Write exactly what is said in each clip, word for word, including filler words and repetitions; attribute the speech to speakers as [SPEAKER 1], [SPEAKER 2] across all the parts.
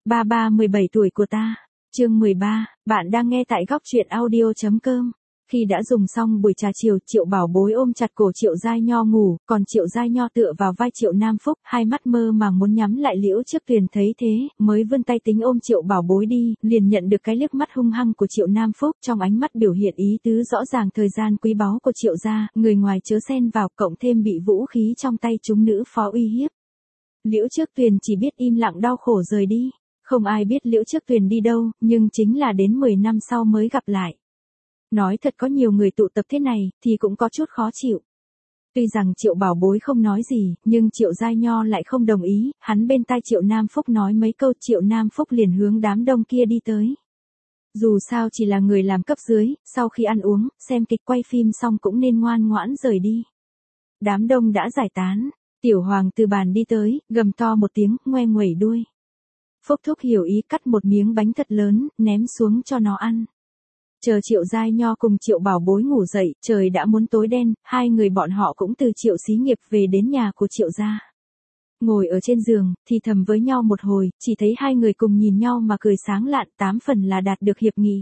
[SPEAKER 1] Ba ba mười bảy tuổi của ta. Chương mười ba, bạn đang nghe tại góc truyện audio chấm com. Khi đã dùng xong buổi trà chiều, Triệu Bảo Bối ôm chặt cổ Triệu Giai Nho ngủ, còn Triệu Giai Nho tựa vào vai Triệu Nam Phúc, hai mắt mơ màng muốn nhắm lại. Liễu Trước Tuyền thấy thế, mới vươn tay tính ôm Triệu Bảo Bối đi, liền nhận được cái liếc mắt hung hăng của Triệu Nam Phúc, trong ánh mắt biểu hiện ý tứ rõ ràng thời gian quý báu của Triệu gia, người ngoài chớ xen vào, cộng thêm bị vũ khí trong tay chúng nữ phó uy hiếp. Liễu Trước Tuyền chỉ biết im lặng đau khổ rời đi. Không ai biết Liễu Trước Tuyền đi đâu, nhưng chính là đến mười năm sau mới gặp lại. Nói thật, có nhiều người tụ tập thế này, thì cũng có chút khó chịu. Tuy rằng Triệu Bảo Bối không nói gì, nhưng Triệu Giai Nho lại không đồng ý, hắn bên tai Triệu Nam Phúc nói mấy câu, Triệu Nam Phúc liền hướng đám đông kia đi tới. Dù sao chỉ là người làm cấp dưới, sau khi ăn uống, xem kịch quay phim xong cũng nên ngoan ngoãn rời đi. Đám đông đã giải tán, Tiểu Hoàng từ bàn đi tới, gầm to một tiếng, ngoe nguẩy đuôi. Phúc Thúc hiểu ý cắt một miếng bánh thật lớn, ném xuống cho nó ăn. Chờ Triệu Giai Nho cùng Triệu Bảo Bối ngủ dậy, trời đã muốn tối đen, hai người bọn họ cũng từ Triệu xí nghiệp về đến nhà của Triệu gia. Ngồi ở trên giường, thì thầm với nhau một hồi, chỉ thấy hai người cùng nhìn nhau mà cười sáng lạn, tám phần là đạt được hiệp nghị.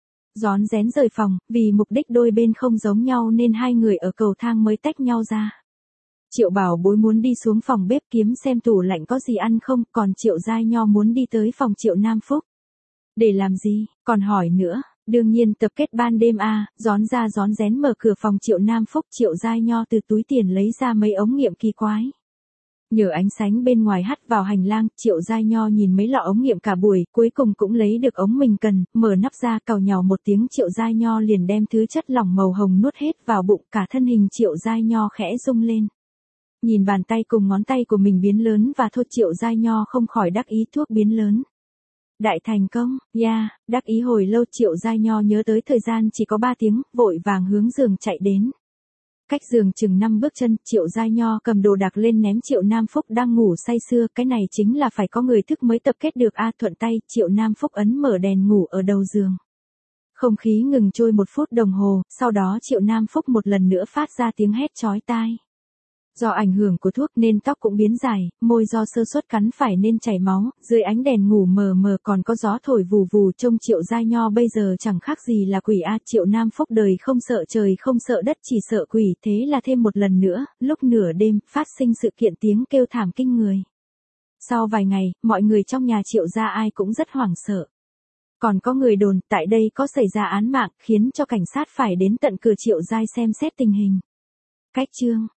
[SPEAKER 1] Rón rén rời phòng, vì mục đích đôi bên không giống nhau nên hai người ở cầu thang mới tách nhau ra. Triệu Bảo Bối muốn đi xuống phòng bếp kiếm xem tủ lạnh có gì ăn không, còn Triệu Giai Nho muốn đi tới phòng Triệu Nam Phúc. Để làm gì, còn hỏi nữa, đương nhiên tập kết ban đêm a, à, rón ra rón rén mở cửa phòng Triệu Nam Phúc. Triệu Giai Nho từ túi tiền lấy ra mấy ống nghiệm kỳ quái. Nhờ ánh sáng bên ngoài hắt vào hành lang, Triệu Giai Nho nhìn mấy lọ ống nghiệm cả buổi, cuối cùng cũng lấy được ống mình cần, mở nắp ra, cào nhào một tiếng, Triệu Giai Nho liền đem thứ chất lỏng màu hồng nuốt hết vào bụng, cả thân hình Triệu Giai Nho khẽ rung lên. Nhìn bàn tay cùng ngón tay của mình biến lớn và thốt, Triệu Giai Nho không khỏi đắc ý, thuốc biến lớn. Đại thành công, ya, yeah, đắc ý hồi lâu. Triệu Giai Nho nhớ tới thời gian chỉ có ba tiếng, vội vàng hướng giường chạy đến. Cách giường chừng năm bước chân, Triệu Giai Nho cầm đồ đạc lên ném Triệu Nam Phúc đang ngủ say sưa, cái này chính là phải có người thức mới tập kết được a. À, thuận tay, Triệu Nam Phúc ấn mở đèn ngủ ở đầu giường. Không khí ngừng trôi một phút đồng hồ, sau đó Triệu Nam Phúc một lần nữa phát ra tiếng hét chói tai. Do ảnh hưởng của thuốc nên tóc cũng biến dài, môi do sơ suất cắn phải nên chảy máu, dưới ánh đèn ngủ mờ mờ còn có gió thổi vù vù, trông Triệu Giai Nho bây giờ chẳng khác gì là quỷ a. À, Triệu Nam Phúc đời không sợ trời không sợ đất, chỉ sợ quỷ, thế là thêm một lần nữa, lúc nửa đêm, phát sinh sự kiện tiếng kêu thảm kinh người. Sau vài ngày, mọi người trong nhà Triệu gia ai cũng rất hoảng sợ. Còn có người đồn, tại đây có xảy ra án mạng, khiến cho cảnh sát phải đến tận cửa Triệu Giai xem xét tình hình. Cách chương